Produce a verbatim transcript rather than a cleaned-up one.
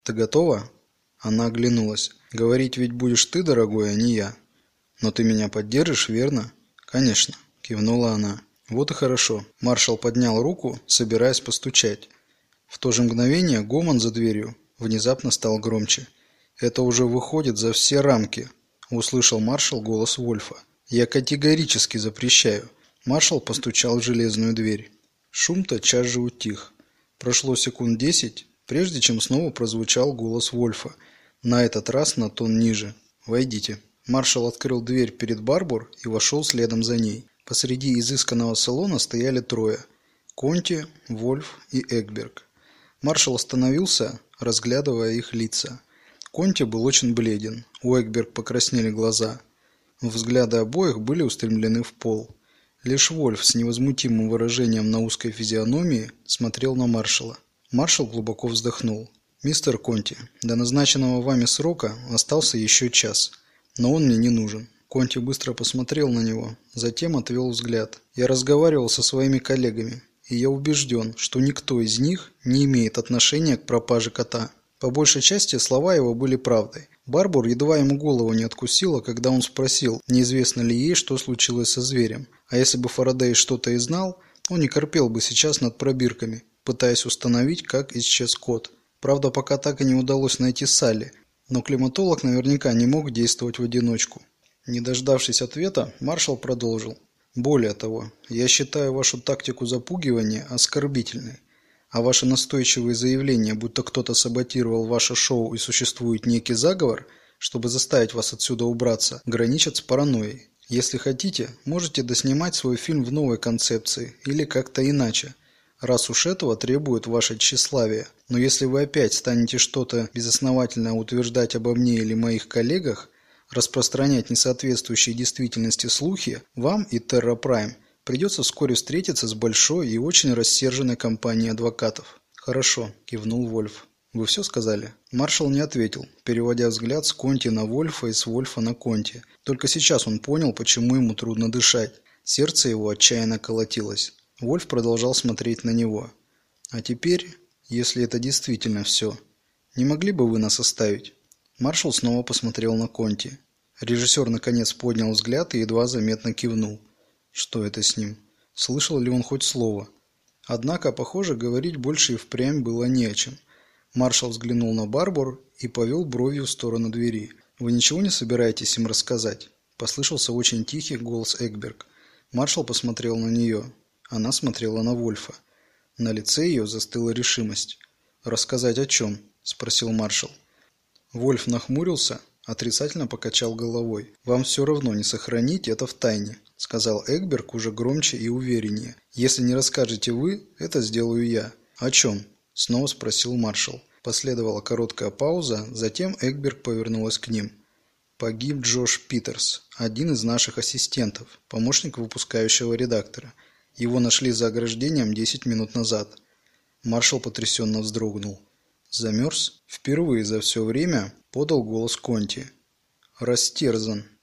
Ты готова?» Она оглянулась. «Говорить ведь будешь ты, дорогой, а не я. Но ты меня поддержишь, верно?» «Конечно», – кивнула она. «Вот и хорошо». Маршал поднял руку, собираясь постучать. В то же мгновение гомон за дверью внезапно стал громче. «Это уже выходит за все рамки», – услышал маршал голос Вольфа. «Я категорически запрещаю». Маршал постучал в железную дверь. Шум тотчас же утих. Прошло секунд десять, прежде чем снова прозвучал голос Вольфа, на этот раз на тон ниже. «Войдите». Маршал открыл дверь перед Барбур и вошел следом за ней. Посреди изысканного салона стояли трое – Конти, Вольф и Экберг. Маршал остановился, разглядывая их лица. Конти был очень бледен, у Экберг покраснели глаза. Взгляды обоих были устремлены в пол. Лишь Вольф с невозмутимым выражением на узкой физиономии смотрел на маршала. Маршал глубоко вздохнул. «Мистер Конти, до назначенного вами срока остался еще час, но он мне не нужен». Конти быстро посмотрел на него, затем отвел взгляд. «Я разговаривал со своими коллегами, и я убежден, что никто из них не имеет отношения к пропаже кота». По большей части слова его были правдой. Барбур едва ему голову не откусила, когда он спросил, неизвестно ли ей, что случилось со зверем. А если бы Фарадей что-то и знал, он не корпел бы сейчас над пробирками, пытаясь установить, как исчез кот. Правда, пока так и не удалось найти Салли, но климатолог наверняка не мог действовать в одиночку. Не дождавшись ответа, маршал продолжил. «Более того, я считаю вашу тактику запугивания оскорбительной. А ваши настойчивые заявления, будто кто-то саботировал ваше шоу и существует некий заговор, чтобы заставить вас отсюда убраться, граничат с паранойей. Если хотите, можете доснимать свой фильм в новой концепции или как-то иначе, раз уж этого требует ваше тщеславие. Но если вы опять станете что-то безосновательно утверждать обо мне или моих коллегах, распространять несоответствующие действительности слухи, вам и Терра Прайм придется вскоре встретиться с большой и очень рассерженной компанией адвокатов». «Хорошо», – кивнул Вольф. «Вы все сказали?» Маршал не ответил, переводя взгляд с Конти на Вольфа и с Вольфа на Конти. Только сейчас он понял, почему ему трудно дышать. Сердце его отчаянно колотилось. Вольф продолжал смотреть на него. «А теперь, если это действительно все, не могли бы вы нас оставить?» Маршал снова посмотрел на Конти. Режиссер наконец поднял взгляд и едва заметно кивнул. Что это с ним? Слышал ли он хоть слово? Однако, похоже, говорить больше и впрямь было не о чем. Маршал взглянул на Барбур и повел бровью в сторону двери. «Вы ничего не собираетесь им рассказать?» Послышался очень тихий голос Экберг. Маршал посмотрел на нее. Она смотрела на Вольфа. На лице ее застыла решимость. «Рассказать о чем?» – спросил маршал. Вольф нахмурился, отрицательно покачал головой. «Вам все равно не сохранить это в тайне», – сказал Экберг уже громче и увереннее. «Если не расскажете вы, это сделаю я». «О чем?» – снова спросил маршал. Последовала короткая пауза, затем Экберг повернулась к ним. «Погиб Джош Питерс, один из наших ассистентов, помощник выпускающего редактора. Его нашли за ограждением десять минут назад». Маршал потрясенно вздрогнул. «Замерз?» Впервые за все время подал голос Конти. «Растерзан»,